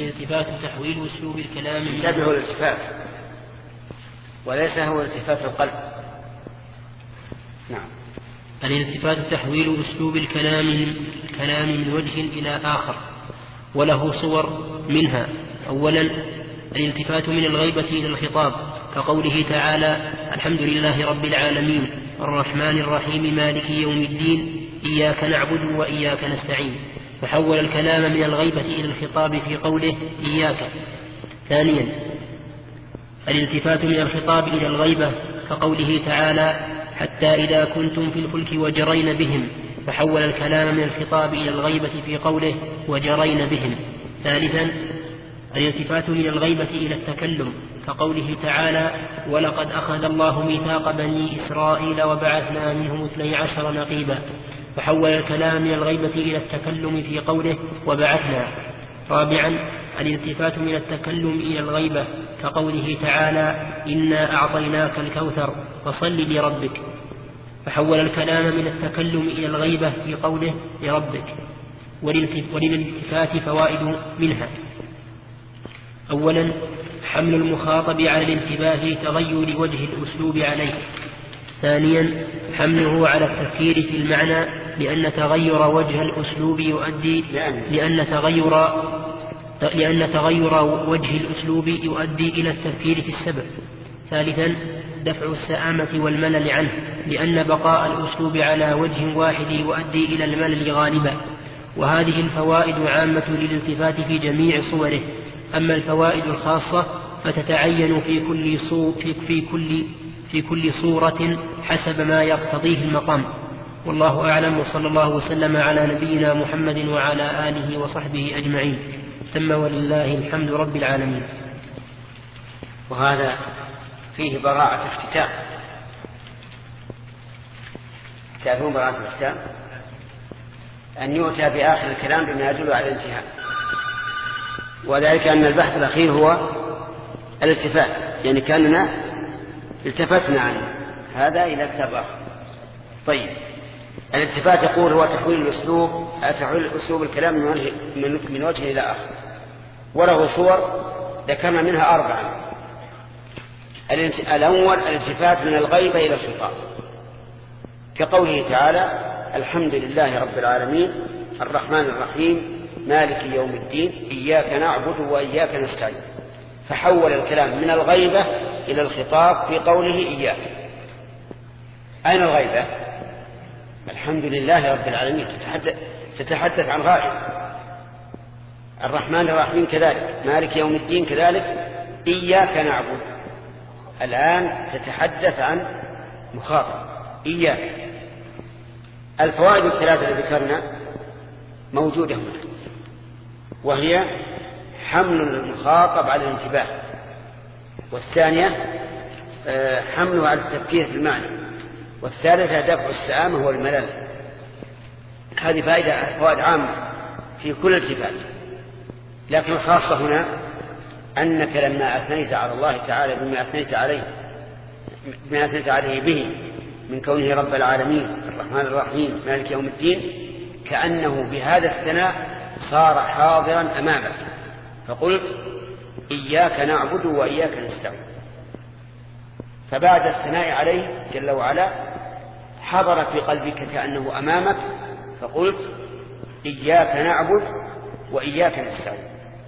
الالتفات تحويل أسلوب الكلام. انتبهوا الالتفات وليس هو التفات القلب. نعم. الالتفات تحويل أسلوب الكلام من وجه إلى آخر، وله صور منها: أولا الالتفات من الغيبة إلى الخطاب، كقوله تعالى: الحمد لله رب العالمين الرحمن الرحيم مالك يوم الدين إياك نعبد وإياك نستعين، فحول الكلام من الغيبة إلى الخطاب في قوله إياك. ثانيا الالتفات من الخطاب إلى الغيبة، كقوله تعالى: حتى إذا كنتم في الفلك وجرين بهم، فحول الكلام من الخطاب إلى الغيبة في قوله وجرين بهم. ثالثا الالتفات من الغيبة إلى التكلم، كقوله تعالى: ولقد أخذ الله ميثاق بني إسرائيل وبعثنا منهم 12 نقيبا، فحول الكلام من الغيبة إلى التكلم في قوله وبعثنا. رابعا الالتفات من التكلم إلى الغيبة، كقوله تعالى: إنا أعطيناك الكوثر فصل لربك، فحول الكلام من التكلم إلى الغيبة في قوله لربك. وللالتفات فوائد منها: أولا حمل المخاطب على الانتباه لتغير وجه الأسلوب عليه. ثانيا حمله على التفكير في المعنى، لأن تغير وجه الأسلوب يؤدي إلى التفكير في السبب. ثالثا دفع السآمة والملل عنه، لأن بقاء الأسلوب على وجه واحد يؤدي إلى الملل غالبا. وهذه الفوائد عامة للالتفات في جميع صوره، أما الفوائد الخاصة فتتعين في كل صورة حسب ما يقتضيه المقام. والله أعلم، وصلى الله وسلم على نبينا محمد وعلى آله وصحبه أجمعين. ثم ولله الحمد رب العالمين. وهذا فيه براءة اختتام. تعرفون براءة الاختتام؟ أن يؤتى بآخر الكلام بما يدل على الانتهاء، وذلك أن البحث الأخير هو الالتفات، يعني كأننا التفتنا عن هذا إلى كتاب آخر. طيب، الالتفات يقول هو تحويل أسلوب الكلام من وجه إلى آخر، وله صور ذكرنا منها 4. الأول الالتفات من الغيبة إلى الخطاب، كقوله تعالى: الحمد لله رب العالمين الرحمن الرحيم مالك يوم الدين إياك نعبد وإياك نستعين، فحول الكلام من الغيبة إلى الخطاب في قوله إياك. أين الغيبة؟ الحمد لله رب العالمين تتحدث عن غائب، الرحمن الرحيم كذلك، مالك يوم الدين كذلك، إياك نعبد الآن تتحدث عن مخاطب إياك. الفوائد الثلاثة التي ذكرنا موجودة هنا، وهي حمل المخاطب على الانتباه، والثانية حمله على التفكير في المعنى، والثالثة دفع السآمة والملل. هذه فوائد عامة في كل التفات، لكن الخاصة هنا أنك لما أثنيت على الله تعالى بما أثنيت عليه به من كونه رب العالمين الرحمن الرحيم مالك يوم الدين، كأنه بهذا الثناء صار حاضرا أمامك، فقلت إياك نعبد وإياك نستعين. فبعد الثناء عليه جل وعلا حضر في قلبك كأنه أمامك، فقلت إياك نعبد وإياك نستعين.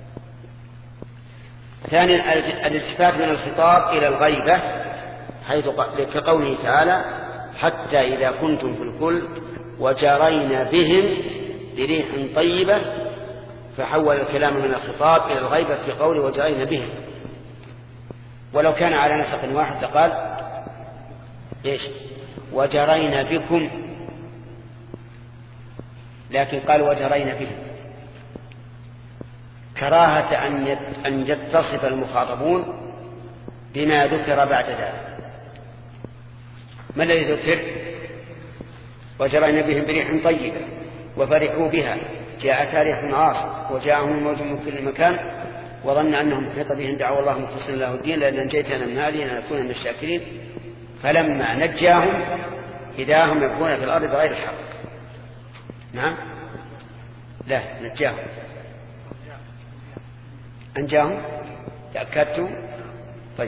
ثانيا الالتفات من الخطاب إلى الغيبة، حيث كقوله تعالى: حتى إذا كنتم في الفلك وجرين بهم بريح طيبة، فحول الكلام من الخطاب إلى الغيبة في قوله وجرين بهم. ولو كان على نسق واحد لقال إيش؟ وجرين بكم، لكن قال وجرين بهم كراهة أن يتصف المخاطبون بما ذكر بعد ذلك. ما الذي ذكر؟ وجرين بهم بريح طيبة وفرحوا بها جاءتها ريح عاصف وجاءهم الموج من كل مكان وظن أنهم محيط بهم دعوا الله مخلصين له الدين لأن أنجيتنا من هذه لنكون من الشاكرين، فلما نجاهم إذا هم يبغون في الأرض بغير الحق. نعم، لا نجاهم أنجاهم؟ تأكدتم؟ طيب.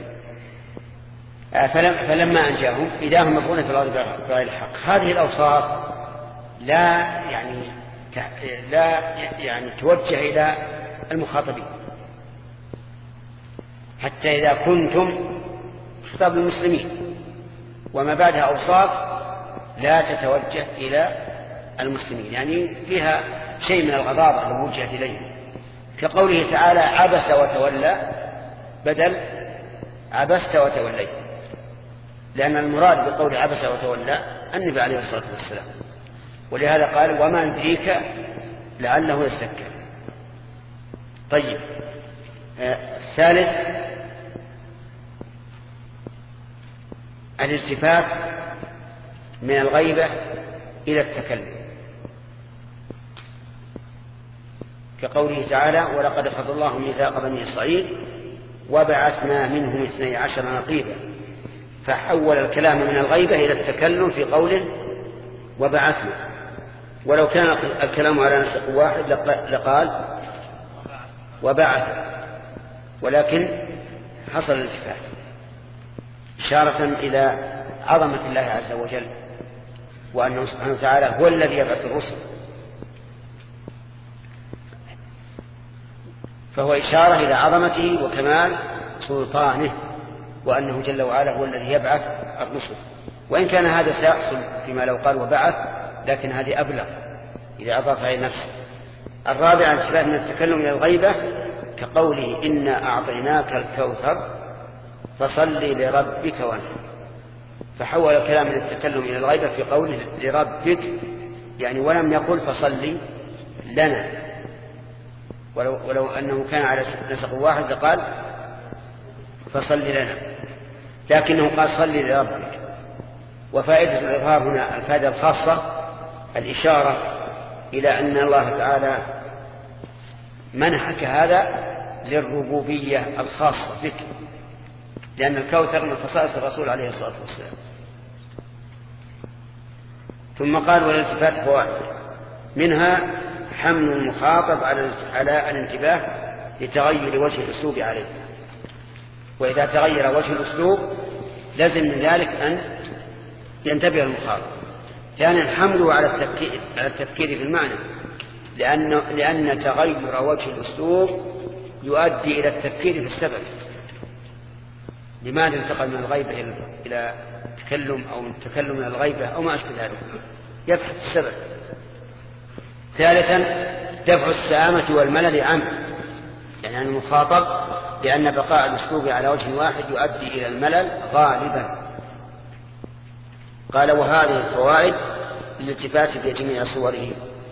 فلما أنجاهم إذا هم مفعولون في الأرض بغير الحق. هذه الأوصاف لا يعني توجه إلى المخاطبين، حتى إذا كنتم خطاب المسلمين وما بعدها أوصاف لا تتوجه إلى المسلمين، يعني فيها شيء من الغضاضة لو وجهت إليه، كقوله تعالى عبس وتولى بدل عبست وتوليت، لأن المراد بقول عبس وتولى النبي عليه الصلاة والسلام، ولهذا قال وما يدريك لعله يزكى. طيب. الثالث الالتفات من الغيبة إلى التكلم، كقوله تعالى ولقد أخذ الله ميثاق بني إسرائيل وبعثنا منهم 12 نقيبا، فحول الكلام من الغيبة إلى التكلم في قوله وبعثنا، ولو كان الكلام على نسق واحد لقال وبعث، ولكن حصل الالتفات إشارة إلى عظمة الله عز وجل، وأنه سبحانه وتعالى هو الذي يبعث الرسل، فهو إشارة إلى عظمته وكمال سلطانه، وأنه جل وعلا هو الذي يبعث الرسل، وإن كان هذا سيحصل فيما لو قال وبعث، لكن هذه أبلغ إذا أضافها إلى نفسه. الرابع الالتفات من التكلم إلى الغيبة، كقوله إنا أعطيناك الكوثر فصل لربك وانحر، فحول الكلام من التكلم إلى الغيبة في قوله لربك، يعني ولم يقل فصل لنا، ولو أنه كان على نسق واحد لقال فصل لنا، لكنه قال صل لربك. وفائدة الإظهار هنا الفائدة الخاصة الإشارة إلى أن الله تعالى منحك هذا للربوبية الخاصة بك، لأن الكوثر من خصائص الرسول عليه الصلاة والسلام. ثم قال والالتفات فوائد، منها حمل المخاطب على الانتباه لتغير وجه الأسلوب عليه، وإذا تغير وجه الأسلوب لازم من ذلك أن ينتبه المخاطب. ثانيا حمله على التفكير في المعنى، لأن تغير وجه الأسلوب يؤدي إلى التفكير في السبب، لماذا انتقل من الغيبة إلى تكلم، أو من التكلم إلى الغيبة، أو ما أشبه ذلك، يبحث السبب. ثالثا دفع السآمة والملل عنه، يعني المخاطب، لأن بقاء الأسلوب على وجه واحد يؤدي إلى الملل غالبا. قال وهذه الفوائد الالتفات في جميع صوره.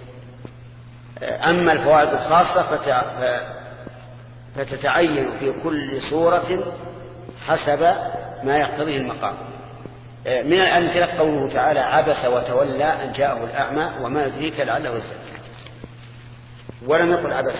أما الفوائد الخاصة فتتعين في كل صورة حسب ما يقتضيه المقام. من الأمثلة قوله تعالى عبس وتولى أن جاءه الأعمى وما يدريك لعله يزكى، ولم يقل عبس.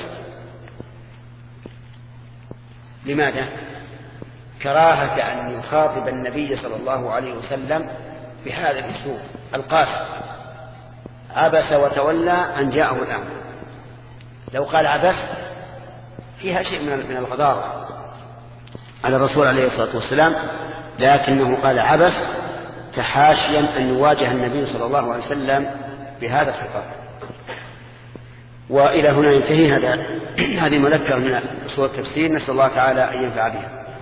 لماذا؟ كراهة أن يخاطب النبي صلى الله عليه وسلم بهذا الأسلوب القاسي، عبس وتولى أن جاءه الأعمى. لو قال عبس فيها شيء من الغضاضة على الرسول عليه الصلاة والسلام، لكنه قال عبس تحاشيا أن يواجه النبي صلى الله عليه وسلم بهذا الخطاب. وإلى هنا ينتهي هذه مذكرة من أصول التفسير، نسأل الله تعالى أن ينفع بها.